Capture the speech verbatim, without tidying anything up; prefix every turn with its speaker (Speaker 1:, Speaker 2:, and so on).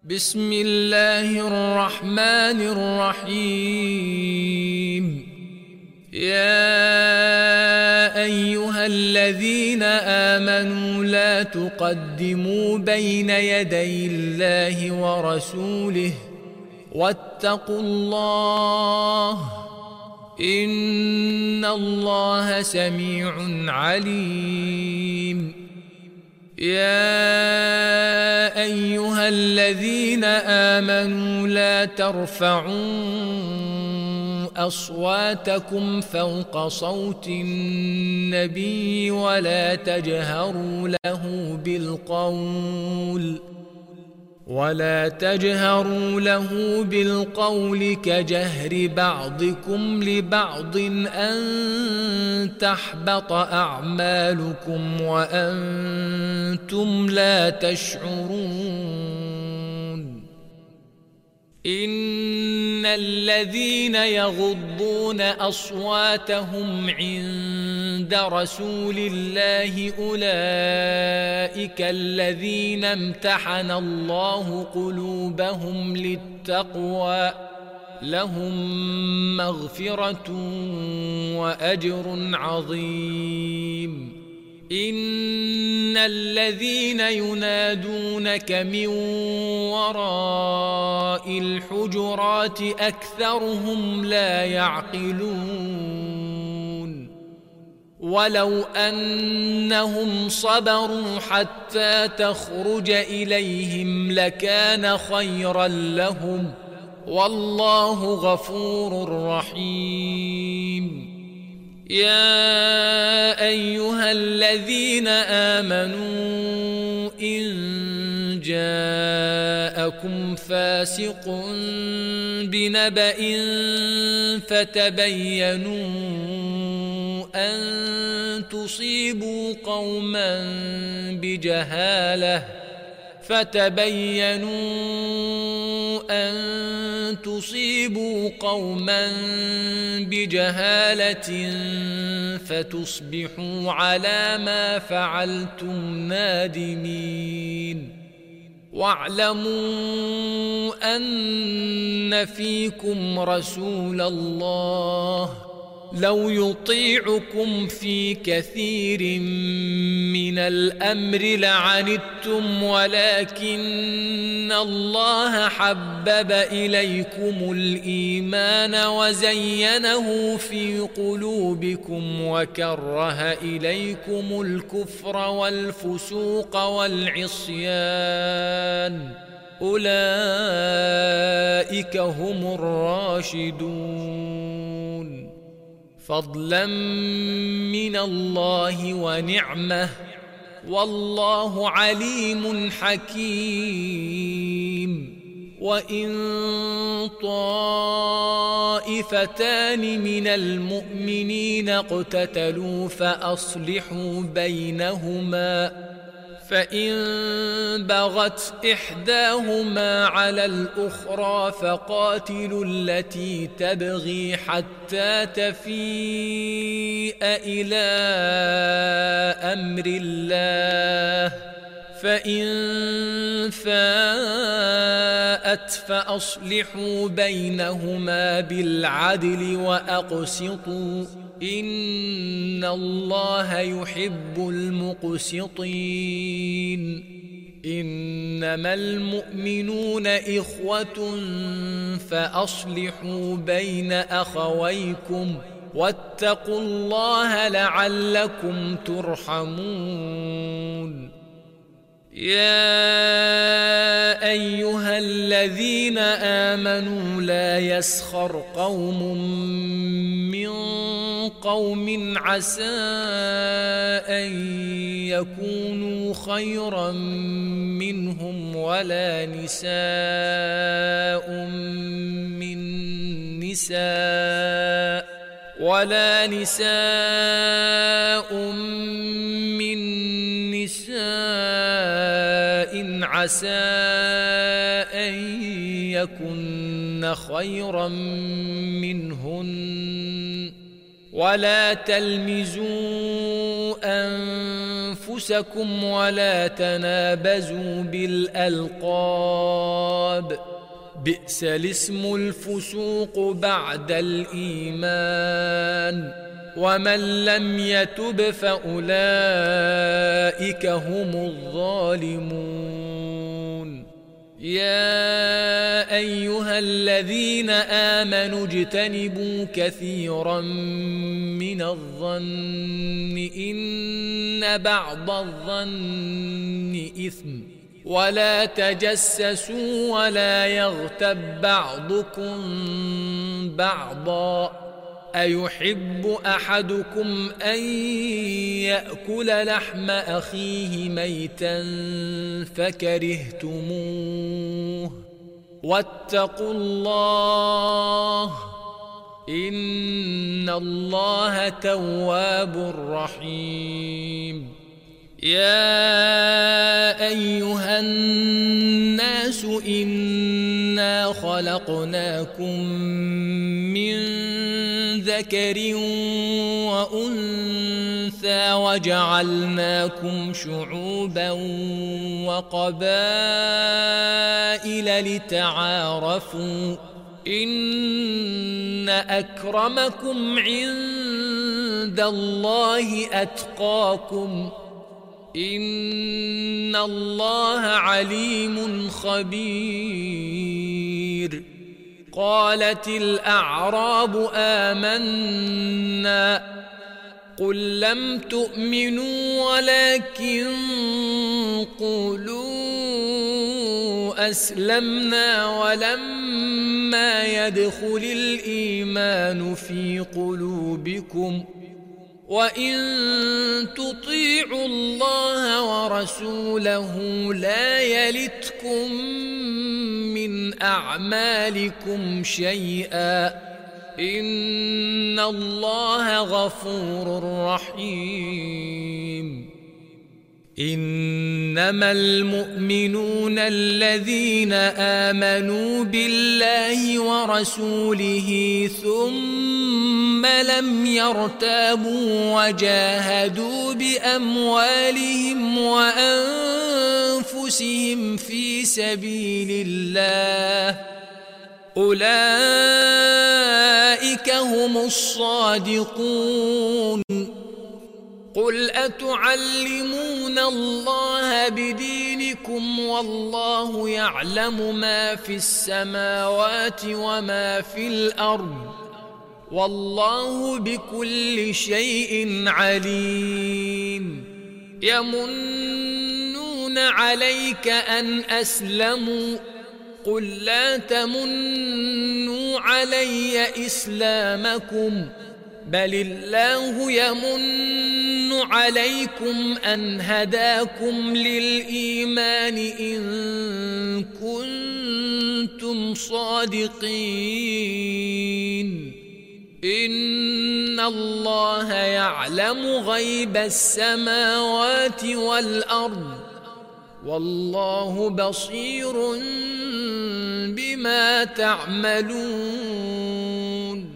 Speaker 1: بسم الله الرحمن الرحيم. يا أيها الذين آمنوا لا تقدموا بين يدي الله ورسوله واتقوا الله إن الله سميع عليم. يا أيها الذين آمنوا لا ترفعوا أصواتكم فوق صوت النبي ولا تجهروا له بالقول ولا تجهروا له بالقول كجهر بعضكم لبعض أن تحبط أعمالكم وأنتم لا تشعرون. إن الذين يغضون أصواتهم عند رسول الله أولئك الذين امتحن الله قلوبهم للتقوى لهم مغفرة وأجر عظيم. إن الذين ينادونك من وراء الحجرات أكثرهم لا يعقلون. ولو أنهم صبروا حتى تخرج إليهم لكان خيرا لهم والله غفور رحيم. يا أيها الذين آمنوا إن جاءكم فاسق بنبأ فتبينوا أن تصيبوا قوما بجهالة فتبينوا أن تصيبوا قوما بجهالة فتصبحوا على ما فعلتم نادمين. واعلموا أن فيكم رسول الله لو يطيعكم في كثير من الأمر لعنتم ولكن الله حبب إليكم الإيمان وزينه في قلوبكم وكره إليكم الكفر والفسوق والعصيان أولئك هم الراشدون فضلا من الله ونعمه والله عليم حكيم. وإن طائفتان من المؤمنين اقتتلوا فأصلحوا بينهما فإن بغت إحداهما على الأخرى فقاتلوا التي تبغي حتى تفيء إلى أمر الله فإن فاءت فأصلحوا بينهما بالعدل وأقسطوا إن الله يحب المقسطين. إنما المؤمنون إخوة فأصلحوا بين أخويكم واتقوا الله لعلكم ترحمون. يا أيها الذين آمنوا لا يسخر قوم من قوم عسى أن يكونوا خيرا منهم ولا نساء من نساء ولا نساء من نساء عسى أن يكن خيرا منهن ولا تلمزوا أنفسكم ولا تنابزوا بالألقاب الخطاب بئس الاسم الفسوق بعد الإيمان ومن لم يتب فأولئك هم الظالمون يا أيها الذين آمنوا اجتنبوا كثيرا من الظن إن بعض الظن إثم ولا تجسسوا ولا يغتب بعضكم بعضا أيحب أحدكم أن يأكل لحم أخيه ميتا فكرهتموه واتقوا الله إن الله تواب رحيم يا أيها الناس إنا خلقناكم من ذكر وأنثى وجعلناكم شعوبا وقبائل لتعارفوا إن أكرمكم عند الله أتقاكم إن الله عليم خبير قالت الأعراب آمنا قل لم تؤمنوا ولكن قولوا أسلمنا ولما يدخل الإيمان في قلوبكم وإن تطيعوا الله ورسوله لا يلتكم من أعمالكم شيئا إن الله غفور رحيم إنما المؤمنون الذين آمنوا بالله ورسوله ثم لم يرتابوا وجاهدوا بأموالهم وأنفسهم في سبيل الله أولئك هم الصادقون قل أتعلمون الله بدينكم والله يعلم ما في السماوات وما في الأرض والله بكل شيء عليم يمنون عليك أن أسلموا قل لا تمنوا علي إسلامكم بل الله يمن عليكم أن هداكم للإيمان إن كنتم صادقين إن الله يعلم غيب السماوات والأرض والله بصير بما تعملون